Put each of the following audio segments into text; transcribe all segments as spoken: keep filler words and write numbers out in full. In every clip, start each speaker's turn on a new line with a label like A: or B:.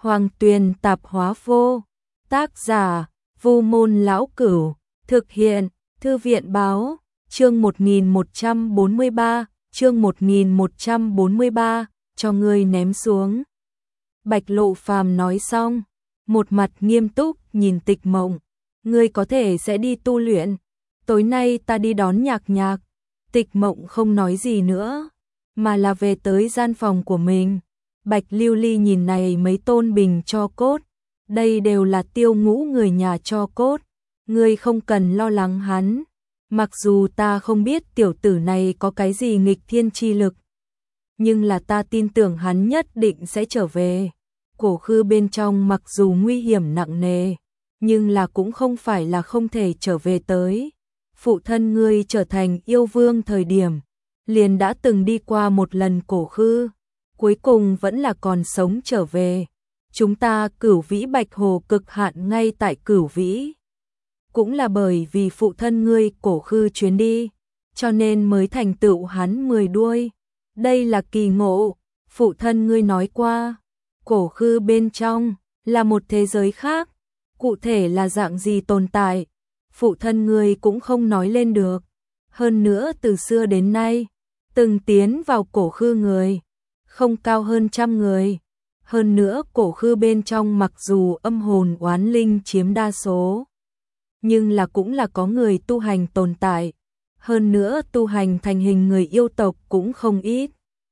A: Hoàng Tuyền Tạp Hóa Vô. Tác giả: Vu Môn Lão Cửu. Thực hiện: Thư viện Báo. Chương một nghìn một trăm bốn mươi ba, chương một nghìn một trăm bốn mươi ba, cho ngươi ném xuống. Bạch Lộ Phàm nói xong, một mặt nghiêm túc nhìn Tịch Mộng, ngươi có thể sẽ đi tu luyện, tối nay ta đi đón Nhạc Nhạc. Tịch Mộng không nói gì nữa, mà là về tới gian phòng của mình. Bạch Lưu Ly nhìn này mấy tôn bình cho cốt, đây đều là Tiêu Ngũ người nhà cho cốt, ngươi không cần lo lắng hắn. Mặc dù ta không biết tiểu tử này có cái gì nghịch thiên chi lực, nhưng là ta tin tưởng hắn nhất định sẽ trở về. Cổ khư bên trong mặc dù nguy hiểm nặng nề, nhưng là cũng không phải là không thể trở về tới. Phụ thân ngươi trở thành yêu vương thời điểm, liền đã từng đi qua một lần cổ khư, cuối cùng vẫn là còn sống trở về. Chúng ta Cửu Vĩ Bạch Hồ cực hạn ngay tại Cửu Vĩ. Cũng là bởi vì phụ thân ngươi cổ khư chuyến đi, cho nên mới thành tựu hắn mười đuôi. Đây là kỳ ngộ, phụ thân ngươi nói qua, cổ khư bên trong là một thế giới khác, cụ thể là dạng gì tồn tại, phụ thân ngươi cũng không nói lên được. Hơn nữa từ xưa đến nay, từng tiến vào cổ khư người, không cao hơn trăm người. Hơn nữa cổ khư bên trong mặc dù âm hồn oán linh chiếm đa số, nhưng là cũng là có người tu hành tồn tại. Hơn nữa tu hành thành hình người yêu tộc cũng không ít.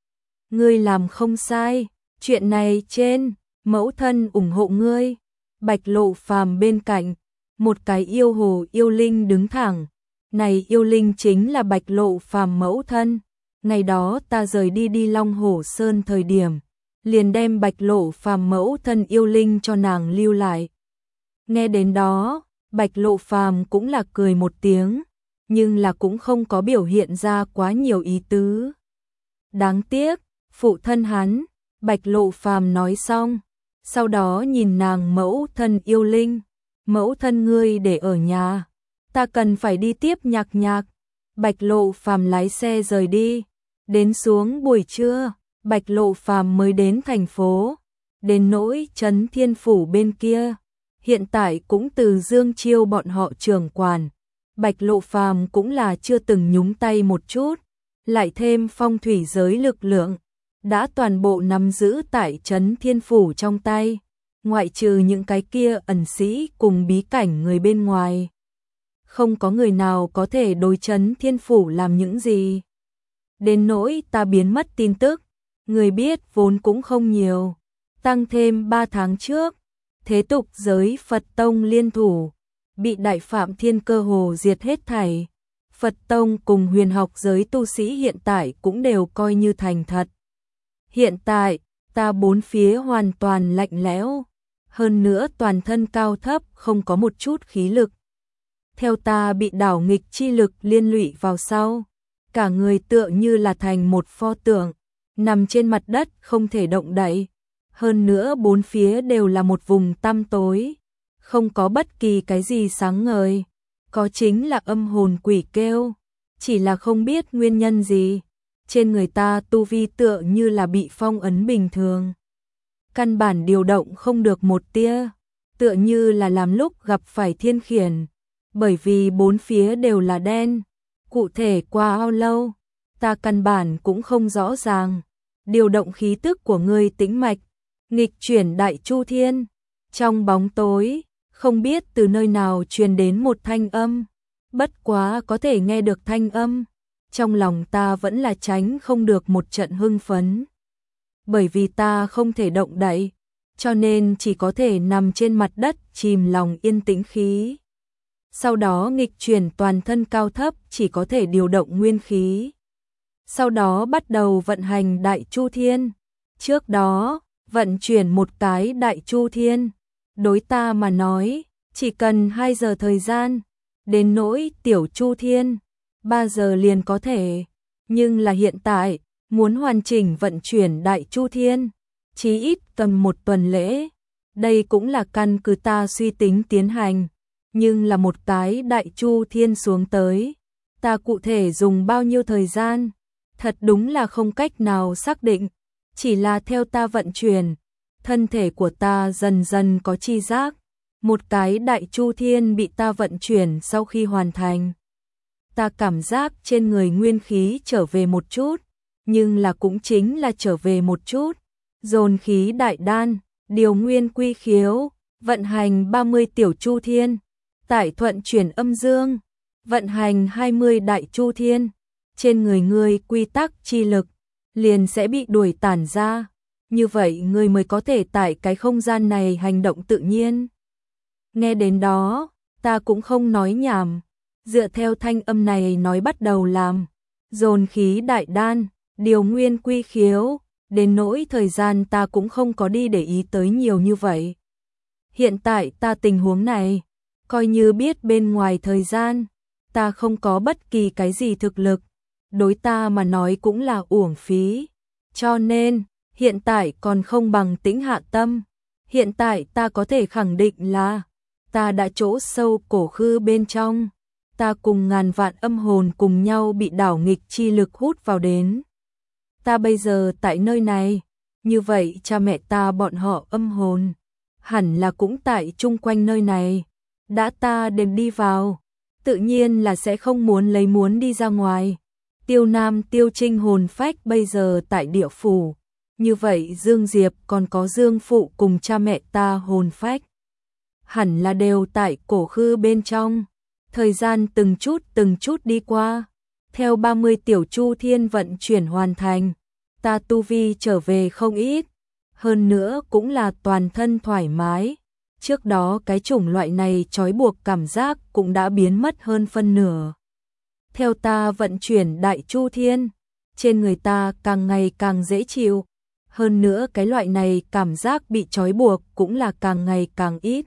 A: Ngươi làm không sai, chuyện này trên, mẫu thân ủng hộ ngươi. Bạch Lộ Phàm bên cạnh, một cái yêu hồ yêu linh đứng thẳng. Này yêu linh chính là Bạch Lộ Phàm mẫu thân. Ngày đó ta rời đi đi Long Hổ Sơn thời điểm, liền đem Bạch Lộ Phàm mẫu thân yêu linh cho nàng lưu lại. Nghe đến đó, Bạch Lộ Phàm cũng là cười một tiếng, nhưng là cũng không có biểu hiện ra quá nhiều ý tứ. Đáng tiếc, phụ thân hắn, Bạch Lộ Phàm nói xong, sau đó nhìn nàng mẫu thân yêu linh, mẫu thân ngươi để ở nhà, ta cần phải đi tiếp Nhạc Nhạc. Bạch Lộ Phàm lái xe rời đi, đến xuống buổi trưa, Bạch Lộ Phàm mới đến thành phố, đến nỗi Trấn Thiên Phủ bên kia. Hiện tại cũng từ Dương Chiêu bọn họ trưởng quản, Bạch Lộ Phàm cũng là chưa từng nhúng tay một chút, lại thêm phong thủy giới lực lượng, đã toàn bộ nắm giữ tại Trấn Thiên Phủ trong tay, ngoại trừ những cái kia ẩn sĩ cùng bí cảnh người bên ngoài. Không có người nào có thể đối Trấn Thiên Phủ làm những gì. Đến nỗi ta biến mất tin tức, người biết vốn cũng không nhiều, tăng thêm ba tháng trước, thế tục giới Phật Tông liên thủ, bị Đại Phạm Thiên cơ hồ diệt hết thảy. Phật Tông cùng huyền học giới tu sĩ hiện tại cũng đều coi như thành thật. Hiện tại, ta bốn phía hoàn toàn lạnh lẽo, hơn nữa toàn thân cao thấp không có một chút khí lực. Theo ta bị đảo nghịch chi lực liên lụy vào sau, cả người tựa như là thành một pho tượng, nằm trên mặt đất không thể động đậy. Hơn nữa bốn phía đều là một vùng tăm tối, không có bất kỳ cái gì sáng ngời, có chính là âm hồn quỷ kêu, chỉ là không biết nguyên nhân gì. Trên người ta tu vi tựa như là bị phong ấn bình thường, căn bản điều động không được một tia, tựa như là làm lúc gặp phải thiên khiển, bởi vì bốn phía đều là đen. Cụ thể qua bao lâu, ta căn bản cũng không rõ ràng. Điều động khí tức của ngươi tĩnh mạch, nghịch chuyển đại chu thiên. Trong bóng tối, không biết từ nơi nào truyền đến một thanh âm, bất quá có thể nghe được thanh âm, trong lòng ta vẫn là tránh không được một trận hưng phấn. Bởi vì ta không thể động đậy, cho nên chỉ có thể nằm trên mặt đất chìm lòng yên tĩnh khí. Sau đó nghịch chuyển toàn thân cao thấp chỉ có thể điều động nguyên khí. Sau đó bắt đầu vận hành đại chu thiên. Trước đó, vận chuyển một cái đại chu thiên, đối ta mà nói, chỉ cần hai giờ thời gian, đến nỗi tiểu chu thiên, ba giờ liền có thể. Nhưng là hiện tại, muốn hoàn chỉnh vận chuyển đại chu thiên, chí ít cần một tuần lễ. Đây cũng là căn cứ ta suy tính tiến hành, nhưng là một cái đại chu thiên xuống tới, ta cụ thể dùng bao nhiêu thời gian, thật đúng là không cách nào xác định. Chỉ là theo ta vận chuyển, thân thể của ta dần dần có chi giác, một cái đại chu thiên bị ta vận chuyển sau khi hoàn thành. Ta cảm giác trên người nguyên khí trở về một chút, nhưng là cũng chính là trở về một chút, dồn khí đại đan, điều nguyên quy khiếu, vận hành ba mươi tiểu chu thiên, tải thuận chuyển âm dương, vận hành hai mươi đại chu thiên, trên người ngươi quy tắc chi lực liền sẽ bị đuổi tản ra, như vậy ngươi mới có thể tại cái không gian này hành động tự nhiên. Nghe đến đó, ta cũng không nói nhảm, dựa theo thanh âm này nói bắt đầu làm, dồn khí đại đan, điều nguyên quy khiếu, đến nỗi thời gian ta cũng không có đi để ý tới nhiều như vậy. Hiện tại ta tình huống này, coi như biết bên ngoài thời gian, ta không có bất kỳ cái gì thực lực, đối ta mà nói cũng là uổng phí. Cho nên, hiện tại còn không bằng tĩnh hạ tâm. Hiện tại ta có thể khẳng định là, ta đã chỗ sâu cổ khư bên trong, ta cùng ngàn vạn âm hồn cùng nhau bị đảo nghịch chi lực hút vào đến. Ta bây giờ tại nơi này, như vậy cha mẹ ta bọn họ âm hồn, hẳn là cũng tại chung quanh nơi này. Đã ta đem đi vào, tự nhiên là sẽ không muốn lấy muốn đi ra ngoài. Tiêu Nam Tiêu Trinh hồn phách bây giờ tại địa phủ, như vậy Dương Diệp còn có Dương Phụ cùng cha mẹ ta hồn phách, hẳn là đều tại cổ khư bên trong. Thời gian từng chút từng chút đi qua, theo ba mươi tiểu chu thiên vận chuyển hoàn thành, ta tu vi trở về không ít, hơn nữa cũng là toàn thân thoải mái. Trước đó cái chủng loại này trói buộc cảm giác cũng đã biến mất hơn phân nửa. Theo ta vận chuyển đại chu thiên, trên người ta càng ngày càng dễ chịu, hơn nữa cái loại này cảm giác bị trói buộc cũng là càng ngày càng ít.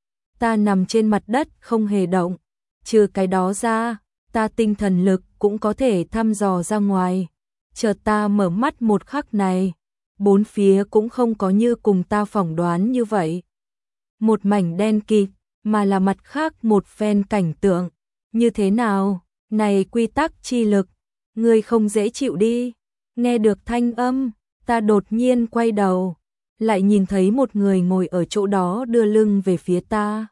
A: Ta nằm trên mặt đất không hề động, trừ cái đó ra, ta tinh thần lực cũng có thể thăm dò ra ngoài. Chợt ta mở mắt một khắc này, bốn phía cũng không có như cùng ta phỏng đoán như vậy. Một mảnh đen kịt, mà là mặt khác một phen cảnh tượng. Như thế nào? Này quy tắc chi lực, ngươi không dễ chịu đi. Nghe được thanh âm, ta đột nhiên quay đầu, lại nhìn thấy một người ngồi ở chỗ đó đưa lưng về phía ta.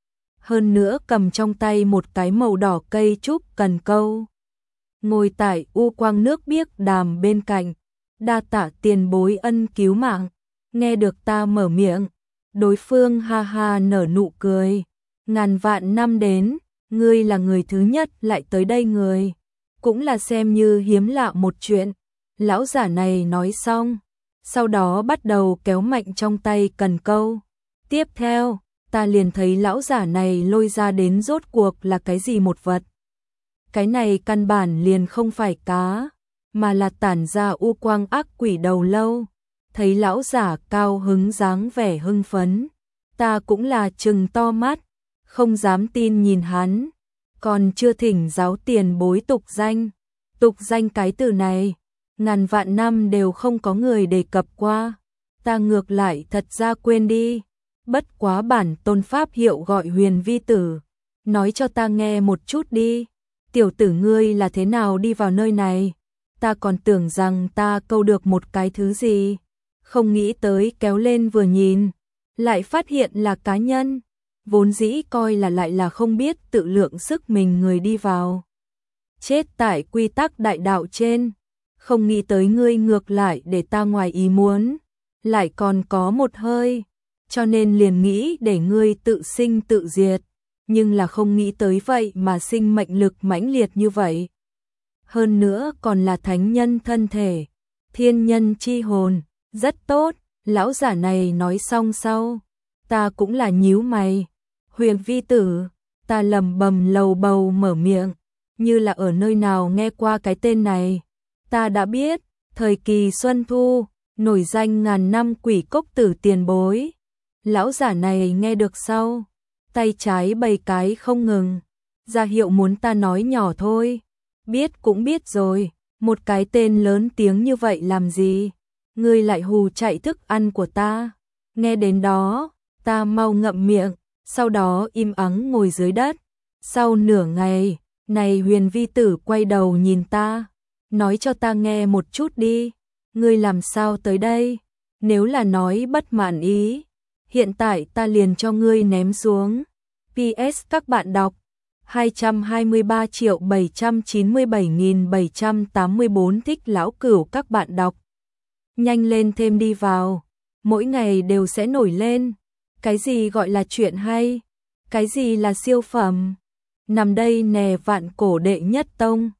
A: Hơn nữa cầm trong tay một cái màu đỏ cây trúc cần câu. Ngồi tại u quang nước biếc đàm bên cạnh, đa tạ tiền bối ân cứu mạng. Nghe được ta mở miệng, đối phương ha ha nở nụ cười. Ngàn vạn năm đến, ngươi là người thứ nhất lại tới đây người, cũng là xem như hiếm lạ một chuyện. Lão giả này nói xong, sau đó bắt đầu kéo mạnh trong tay cần câu. Tiếp theo, ta liền thấy lão giả này lôi ra đến rốt cuộc là cái gì một vật. Cái này căn bản liền không phải cá, mà là tản ra u quang ác quỷ đầu lâu. Thấy lão giả cao hứng dáng vẻ hưng phấn, ta cũng là trừng to mắt, không dám tin nhìn hắn. Còn chưa thỉnh giáo tiền bối tục danh. Tục danh cái từ này, ngàn vạn năm đều không có người đề cập qua. Ta ngược lại thật ra quên đi. Bất quá bản tôn pháp hiệu gọi Huyền Vi Tử. Nói cho ta nghe một chút đi. Tiểu tử ngươi là thế nào đi vào nơi này? Ta còn tưởng rằng ta câu được một cái thứ gì. Không nghĩ tới kéo lên vừa nhìn, lại phát hiện là cá nhân. Vốn dĩ coi là lại là không biết tự lượng sức mình người đi vào. Chết tại quy tắc đại đạo trên. Không nghĩ tới ngươi ngược lại để ta ngoài ý muốn. Lại còn có một hơi. Cho nên liền nghĩ để ngươi tự sinh tự diệt. Nhưng là không nghĩ tới vậy mà sinh mệnh lực mãnh liệt như vậy. Hơn nữa còn là thánh nhân thân thể. Thiên nhân chi hồn. Rất tốt. Lão giả này nói xong sau, ta cũng là nhíu mày. Huyền Vi Tử, ta lầm bầm lầu bầu mở miệng, như là ở nơi nào nghe qua cái tên này. Ta đã biết, thời kỳ Xuân Thu, nổi danh ngàn năm quỷ cốc tử tiền bối. Lão giả này nghe được sau, tay trái bày cái không ngừng, ra hiệu muốn ta nói nhỏ thôi. Biết cũng biết rồi, một cái tên lớn tiếng như vậy làm gì? Ngươi lại hù chạy thức ăn của ta. Nghe đến đó, ta mau ngậm miệng, sau đó im ắng ngồi dưới đất. Sau nửa ngày, này Huyền Vi Tử quay đầu nhìn ta, nói cho ta nghe một chút đi. Ngươi làm sao tới đây? Nếu là nói bất mãn ý, hiện tại ta liền cho ngươi ném xuống. pê ét các bạn đọc hai trăm hai mươi ba triệu bảy trăm chín mươi bảy nghìn bảy trăm tám mươi tư thích lão cửu các bạn đọc. Nhanh lên thêm đi vào, mỗi ngày đều sẽ nổi lên. Cái gì gọi là chuyện hay? Cái gì là siêu phẩm? Nằm đây nè vạn cổ đệ nhất tông.